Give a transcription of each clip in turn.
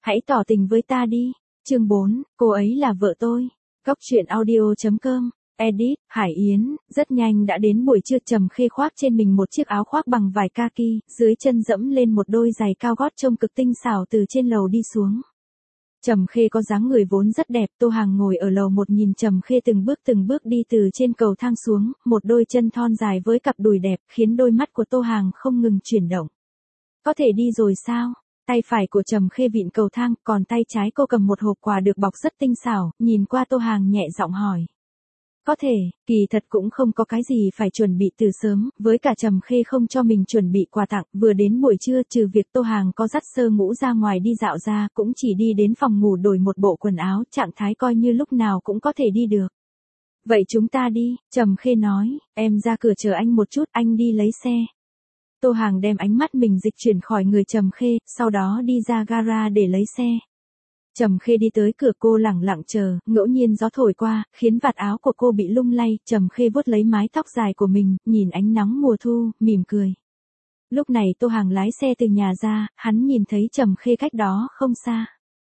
Hãy tỏ tình với ta đi. Chương 4, cô ấy là vợ tôi. Góc truyện audio.com. Edit, Hải Yến, rất nhanh đã đến buổi trưa. Trầm Khê khoác trên mình một chiếc áo khoác bằng vải kaki, dưới chân dẫm lên một đôi giày cao gót trông cực tinh xảo từ trên lầu đi xuống. Trầm Khê có dáng người vốn rất đẹp, Tô Hàng ngồi ở lầu một nhìn Trầm Khê từng bước đi từ trên cầu thang xuống, một đôi chân thon dài với cặp đùi đẹp, khiến đôi mắt của Tô Hàng không ngừng chuyển động. Có thể đi rồi sao? Tay phải của Trầm Khê vịn cầu thang, còn tay trái cô cầm một hộp quà được bọc rất tinh xảo, nhìn qua Tô Hàng nhẹ giọng hỏi. Có thể, kỳ thật cũng không có cái gì phải chuẩn bị từ sớm, với cả Trầm Khê không cho mình chuẩn bị quà tặng, vừa đến buổi trưa trừ việc Tô Hàng có dắt Sơ Ngũ ra ngoài đi dạo ra, cũng chỉ đi đến phòng ngủ đổi một bộ quần áo, trạng thái coi như lúc nào cũng có thể đi được. Vậy chúng ta đi, Trầm Khê nói, em ra cửa chờ anh một chút, anh đi lấy xe. Tô Hàng đem ánh mắt mình dịch chuyển khỏi người Trầm Khê, sau đó đi ra gara để lấy xe. Trầm Khê đi tới cửa, cô lẳng lặng chờ, ngẫu nhiên gió thổi qua, khiến vạt áo của cô bị lung lay. Trầm Khê vuốt lấy mái tóc dài của mình, nhìn ánh nắng mùa thu, mỉm cười. Lúc này Tô Hàng lái xe từ nhà ra, hắn nhìn thấy Trầm Khê cách đó không xa.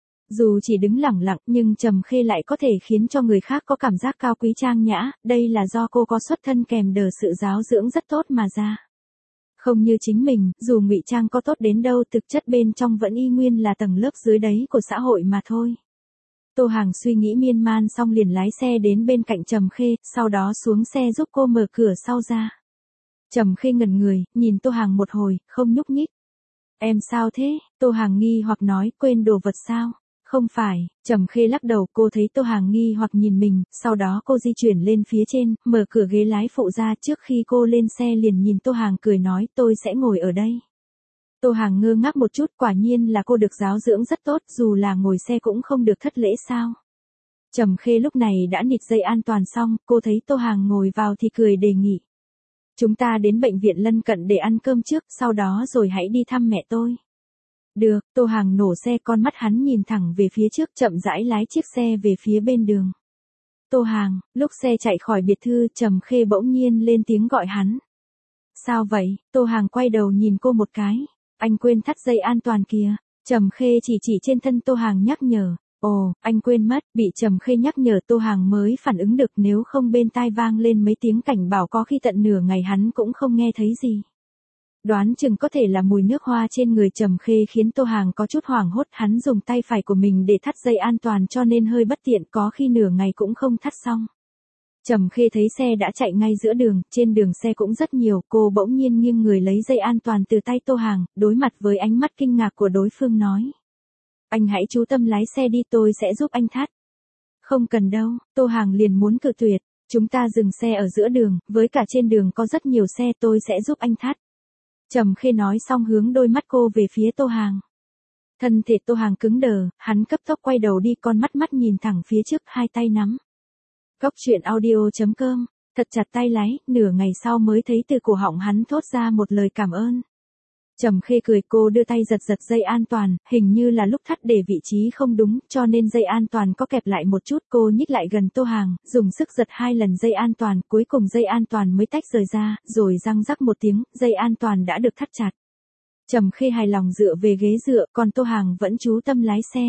Dù chỉ đứng lẳng lặng nhưng Trầm Khê lại có thể khiến cho người khác có cảm giác cao quý trang nhã, đây là do cô có xuất thân kèm đờ sự giáo dưỡng rất tốt mà ra. Không như chính mình, dù ngụy trang có tốt đến đâu, thực chất bên trong vẫn y nguyên là tầng lớp dưới đáy của xã hội mà thôi. Tô Hàng suy nghĩ miên man xong liền lái xe đến bên cạnh Trầm Khê, sau đó xuống xe giúp cô mở cửa sau ra. Trầm Khê ngẩn người, nhìn Tô Hàng một hồi, không nhúc nhích. Em sao thế? Tô Hàng nghi hoặc nói, quên đồ vật sao? Không phải, Trầm Khê lắc đầu. Cô thấy Tô Hàng nghi hoặc nhìn mình, sau đó cô di chuyển lên phía trên, mở cửa ghế lái phụ ra. Trước khi cô lên xe liền nhìn Tô Hàng cười nói, tôi sẽ ngồi ở đây. Tô Hàng ngơ ngác một chút, quả nhiên là cô được giáo dưỡng rất tốt, dù là ngồi xe cũng không được thất lễ sao. Trầm Khê lúc này đã nịt dây an toàn xong, cô thấy Tô Hàng ngồi vào thì cười đề nghị. Chúng ta đến bệnh viện lân cận để ăn cơm trước, sau đó rồi hãy đi thăm mẹ tôi. Được, Tô Hàng nổ xe, con mắt hắn nhìn thẳng về phía trước, chậm rãi lái chiếc xe về phía bên đường. Tô Hàng, lúc xe chạy khỏi biệt thự, Trầm Khê bỗng nhiên lên tiếng gọi hắn. Sao vậy? Tô Hàng quay đầu nhìn cô một cái. Anh quên thắt dây an toàn kìa. Trầm Khê chỉ trên thân Tô Hàng nhắc nhở. Ồ, anh quên mất. Bị Trầm Khê nhắc nhở Tô Hàng mới phản ứng được, nếu không bên tai vang lên mấy tiếng cảnh bảo có khi tận nửa ngày hắn cũng không nghe thấy gì. Đoán chừng có thể là mùi nước hoa trên người Trầm Khê khiến Tô Hàng có chút hoảng hốt, hắn dùng tay phải của mình để thắt dây an toàn cho nên hơi bất tiện, có khi nửa ngày cũng không thắt xong. Trầm Khê thấy xe đã chạy ngay giữa đường, trên đường xe cũng rất nhiều, cô bỗng nhiên nghiêng người lấy dây an toàn từ tay Tô Hàng, đối mặt với ánh mắt kinh ngạc của đối phương nói. Anh hãy chú tâm lái xe đi, tôi sẽ giúp anh thắt. Không cần đâu, Tô Hàng liền muốn cự tuyệt, chúng ta dừng xe ở giữa đường, với cả trên đường có rất nhiều xe, tôi sẽ giúp anh thắt. Trầm Khê nói xong hướng đôi mắt cô về phía Tô Hàng. Thân thể Tô Hàng cứng đờ, hắn cấp tốc quay đầu đi, con mắt nhìn thẳng phía trước, hai tay nắm. Góc truyện audio.com, thật chặt tay lái, nửa ngày sau mới thấy từ cổ họng hắn thốt ra một lời cảm ơn. Trầm Khê cười, cô đưa tay giật dây an toàn, hình như là lúc thắt để vị trí không đúng, cho nên dây an toàn có kẹp lại một chút. Cô nhích lại gần Tô Hàng, dùng sức giật 2 lần dây an toàn, cuối cùng dây an toàn mới tách rời ra, rồi răng rắc một tiếng, dây an toàn đã được thắt chặt. Trầm Khê hài lòng dựa về ghế dựa, còn Tô Hàng vẫn chú tâm lái xe.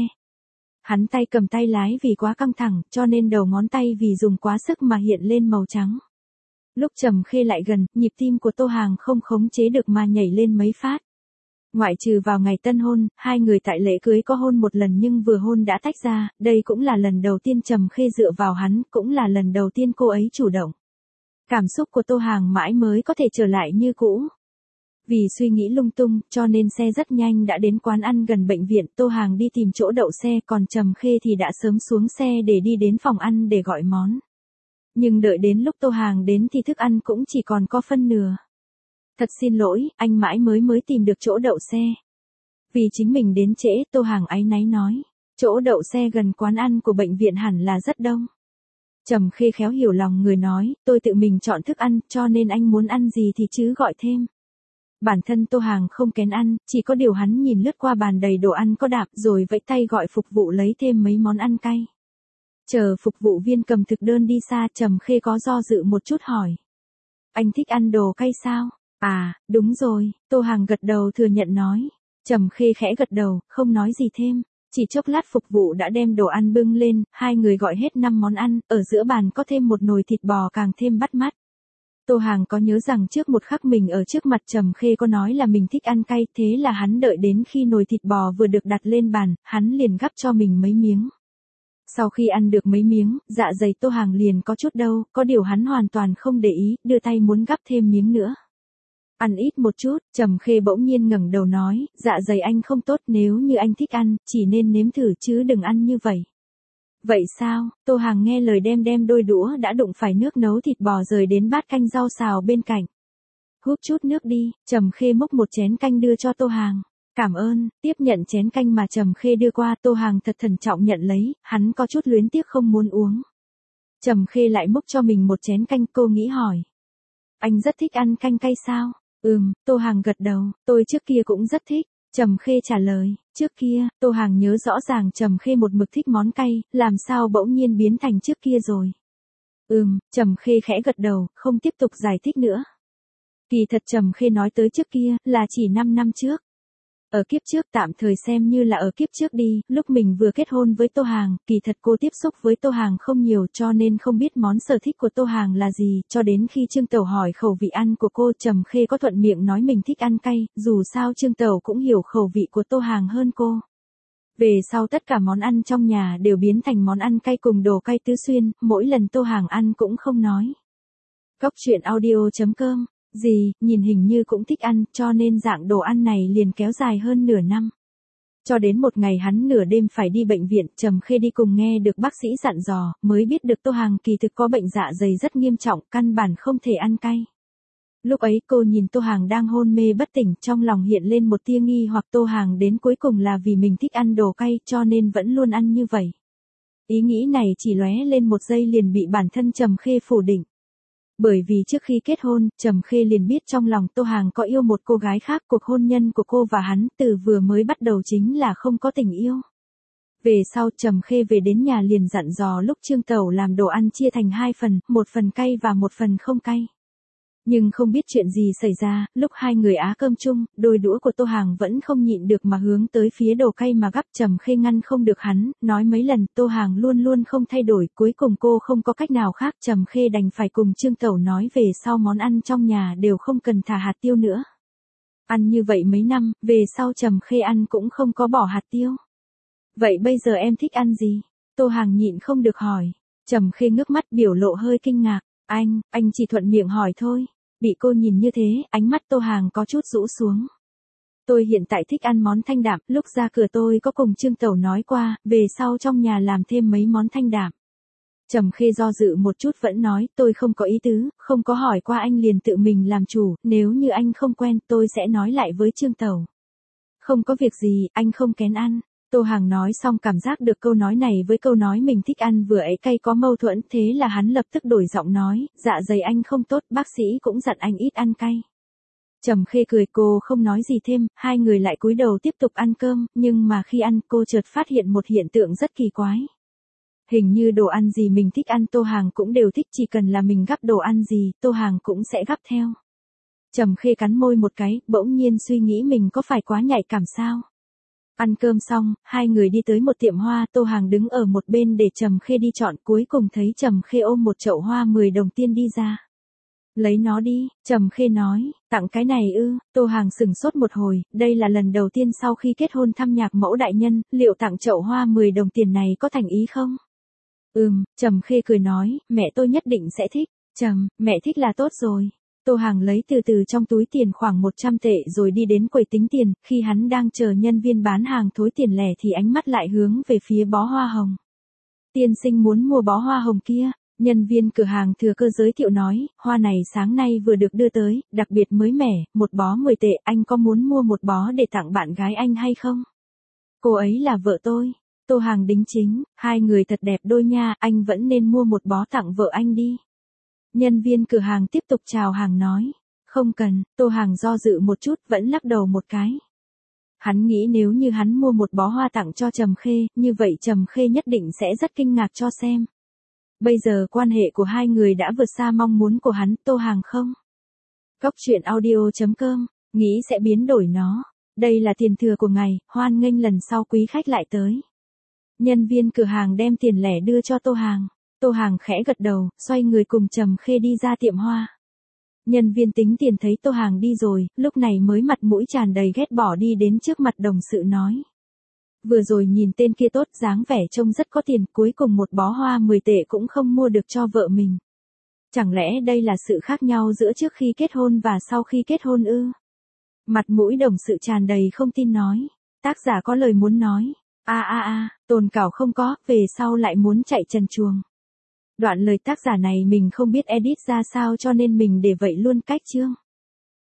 Hắn tay cầm tay lái vì quá căng thẳng, cho nên đầu ngón tay vì dùng quá sức mà hiện lên màu trắng. Lúc Trầm Khê lại gần, nhịp tim của Tô Hàng không khống chế được mà nhảy lên mấy phát. Ngoại trừ vào ngày tân hôn, hai người tại lễ cưới có hôn một lần nhưng vừa hôn đã tách ra, đây cũng là lần đầu tiên Trầm Khê dựa vào hắn, cũng là lần đầu tiên cô ấy chủ động. Cảm xúc của Tô Hàng mãi mới có thể trở lại như cũ. Vì suy nghĩ lung tung, cho nên xe rất nhanh đã đến quán ăn gần bệnh viện. Tô Hàng đi tìm chỗ đậu xe, còn Trầm Khê thì đã sớm xuống xe để đi đến phòng ăn để gọi món. Nhưng đợi đến lúc Tô Hàng đến thì thức ăn cũng chỉ còn có phân nửa. Thật xin lỗi, anh mãi mới tìm được chỗ đậu xe. Vì chính mình đến trễ, Tô Hàng áy náy nói. Chỗ đậu xe gần quán ăn của bệnh viện hẳn là rất đông. Trầm Khê khéo hiểu lòng người nói, tôi tự mình chọn thức ăn, cho nên anh muốn ăn gì thì chứ gọi thêm. Bản thân Tô Hàng không kén ăn, chỉ có điều hắn nhìn lướt qua bàn đầy đồ ăn có đạm rồi vẫy tay gọi phục vụ lấy thêm mấy món ăn cay. Chờ phục vụ viên cầm thực đơn đi xa, Trầm Khê có do dự một chút hỏi. Anh thích ăn đồ cay sao? À, đúng rồi, Tô Hàng gật đầu thừa nhận nói. Trầm Khê khẽ gật đầu, không nói gì thêm. Chỉ chốc lát phục vụ đã đem đồ ăn bưng lên, hai người gọi hết 5 món ăn, ở giữa bàn có thêm một nồi thịt bò càng thêm bắt mắt. Tô Hàng có nhớ rằng trước một khắc mình ở trước mặt Trầm Khê có nói là mình thích ăn cay, thế là hắn đợi đến khi nồi thịt bò vừa được đặt lên bàn, hắn liền gắp cho mình mấy miếng. Sau khi ăn được mấy miếng, dạ dày Tô Hàng liền có chút đau, có điều hắn hoàn toàn không để ý, đưa tay muốn gắp thêm miếng nữa. Ăn ít một chút, Trầm Khê bỗng nhiên ngẩng đầu nói, dạ dày anh không tốt, nếu như anh thích ăn, chỉ nên nếm thử chứ đừng ăn như vậy. Vậy sao? Tô Hàng nghe lời đem đôi đũa đã đụng phải nước nấu thịt bò rời đến bát canh rau xào bên cạnh. Húp chút nước đi, Trầm Khê múc một chén canh đưa cho Tô Hàng. Cảm ơn, tiếp nhận chén canh mà Trầm Khê đưa qua, Tô Hàng thật thận trọng nhận lấy, hắn có chút luyến tiếc không muốn uống. Trầm Khê lại múc cho mình một chén canh, cô nghĩ hỏi. Anh rất thích ăn canh cay sao? Tô Hàng gật đầu, tôi trước kia cũng rất thích. Trầm Khê trả lời, trước kia, Tô Hàng nhớ rõ ràng Trầm Khê một mực thích món cay, làm sao bỗng nhiên biến thành trước kia rồi. Trầm Khê khẽ gật đầu, không tiếp tục giải thích nữa. Kỳ thật Trầm Khê nói tới trước kia, là chỉ 5 năm trước. Ở kiếp trước tạm thời xem như là ở kiếp trước đi, lúc mình vừa kết hôn với Tô Hàng, kỳ thật cô tiếp xúc với Tô Hàng không nhiều cho nên không biết món sở thích của Tô Hàng là gì, cho đến khi Trương Tẩu hỏi khẩu vị ăn của cô, Trầm Khê có thuận miệng nói mình thích ăn cay, dù sao Trương Tẩu cũng hiểu khẩu vị của Tô Hàng hơn cô. Về sau tất cả món ăn trong nhà đều biến thành món ăn cay cùng đồ cay tứ xuyên, mỗi lần Tô Hàng ăn cũng không nói. Cóc truyện audio.com nhìn hình như cũng thích ăn, cho nên dạng đồ ăn này liền kéo dài hơn nửa năm. Cho đến một ngày hắn nửa đêm phải đi bệnh viện, Trầm Khê đi cùng nghe được bác sĩ dặn dò, mới biết được Tô Hàng kỳ thực có bệnh dạ dày rất nghiêm trọng, căn bản không thể ăn cay. Lúc ấy cô nhìn Tô Hàng đang hôn mê bất tỉnh, trong lòng hiện lên một tia nghi hoặc Tô Hàng đến cuối cùng là vì mình thích ăn đồ cay cho nên vẫn luôn ăn như vậy. Ý nghĩ này chỉ lóe lên một giây liền bị bản thân Trầm Khê phủ định. Bởi vì trước khi kết hôn, Trầm Khê liền biết trong lòng Tô Hàng có yêu một cô gái khác, cuộc hôn nhân của cô và hắn từ vừa mới bắt đầu chính là không có tình yêu. Về sau Trầm Khê về đến nhà liền dặn dò lúc Trương Tẩu làm đồ ăn chia thành 2 phần, một phần cay và một phần không cay. Nhưng không biết chuyện gì xảy ra, lúc hai người á cơm chung, đôi đũa của Tô Hàng vẫn không nhịn được mà hướng tới phía đồ cay mà gắp. Trầm Khê ngăn không được hắn, nói mấy lần Tô Hàng luôn luôn không thay đổi, cuối cùng cô không có cách nào khác, Trầm Khê đành phải cùng Trương Tẩu nói về sau món ăn trong nhà đều không cần thả hạt tiêu nữa. Ăn như vậy mấy năm, về sau Trầm Khê ăn cũng không có bỏ hạt tiêu. Vậy bây giờ em thích ăn gì? Tô Hàng nhịn không được hỏi. Trầm Khê ngước mắt biểu lộ hơi kinh ngạc. Anh chỉ thuận miệng hỏi thôi. Bị cô nhìn như thế, ánh mắt Tô Hàng có chút rũ xuống. Tôi hiện tại thích ăn món thanh đạm, lúc ra cửa tôi có cùng Trương Tẩu nói qua, về sau trong nhà làm thêm mấy món thanh đạm. Trầm Khê do dự một chút vẫn nói, tôi không có ý tứ, không có hỏi qua anh liền tự mình làm chủ, nếu như anh không quen tôi sẽ nói lại với Trương Tẩu. Không có việc gì, anh không kén ăn. Tô Hàng nói xong cảm giác được câu nói này với câu nói mình thích ăn vừa ấy cay có mâu thuẫn, thế là hắn lập tức đổi giọng nói, dạ dày anh không tốt, bác sĩ cũng dặn anh ít ăn cay. Trầm Khê cười, cô không nói gì thêm, hai người lại cúi đầu tiếp tục ăn cơm, nhưng mà khi ăn cô chợt phát hiện một hiện tượng rất kỳ quái. Hình như đồ ăn gì mình thích ăn Tô Hàng cũng đều thích, chỉ cần là mình gắp đồ ăn gì, Tô Hàng cũng sẽ gắp theo. Trầm Khê cắn môi một cái, bỗng nhiên suy nghĩ mình có phải quá nhạy cảm sao? Ăn cơm xong, hai người đi tới một tiệm hoa, Tô Hàng đứng ở một bên để Trầm Khê đi chọn, cuối cùng thấy Trầm Khê ôm một chậu hoa 10 đồng tiền đi ra. Lấy nó đi, Trầm Khê nói, tặng cái này ư? Tô Hàng sững sốt một hồi, đây là lần đầu tiên sau khi kết hôn thăm nhạc mẫu đại nhân, liệu tặng chậu hoa 10 đồng tiền này có thành ý không? Trầm Khê cười nói, mẹ tôi nhất định sẽ thích. Mẹ thích là tốt rồi. Tô Hàng lấy từ từ trong túi tiền khoảng 100 tệ rồi đi đến quầy tính tiền, khi hắn đang chờ nhân viên bán hàng thối tiền lẻ thì ánh mắt lại hướng về phía bó hoa hồng. Tiên sinh muốn mua bó hoa hồng kia, nhân viên cửa hàng thừa cơ giới thiệu nói, hoa này sáng nay vừa được đưa tới, đặc biệt mới mẻ, một bó 10 tệ, anh có muốn mua một bó để tặng bạn gái anh hay không? Cô ấy là vợ tôi. Tô Hàng đính chính, hai người thật đẹp đôi nha, anh vẫn nên mua một bó tặng vợ anh đi. Nhân viên cửa hàng tiếp tục chào hàng nói, không cần, Tô Hàng do dự một chút vẫn lắc đầu một cái. Hắn nghĩ nếu như hắn mua một bó hoa tặng cho Trầm Khê, như vậy Trầm Khê nhất định sẽ rất kinh ngạc cho xem. Bây giờ quan hệ của hai người đã vượt xa mong muốn của hắn, Tô Hàng không. Cóc truyện audio.com, nghĩ sẽ biến đổi nó. Đây là tiền thừa của ngài, hoan nghênh lần sau quý khách lại tới. Nhân viên cửa hàng đem tiền lẻ đưa cho Tô Hàng. Tô Hàng khẽ gật đầu, xoay người cùng Trầm Khê đi ra tiệm hoa. Nhân viên tính tiền thấy Tô Hàng đi rồi, lúc này mới mặt mũi tràn đầy ghét bỏ đi đến trước mặt đồng sự nói. Vừa rồi nhìn tên kia tốt, dáng vẻ trông rất có tiền, cuối cùng một bó hoa 10 tệ cũng không mua được cho vợ mình. Chẳng lẽ đây là sự khác nhau giữa trước khi kết hôn và sau khi kết hôn ư? Mặt mũi đồng sự tràn đầy không tin nói. Tác giả có lời muốn nói. Tồn cảo không có, về sau lại muốn chạy trần truồng. Đoạn lời tác giả này mình không biết edit ra sao cho nên mình để vậy luôn cách chương.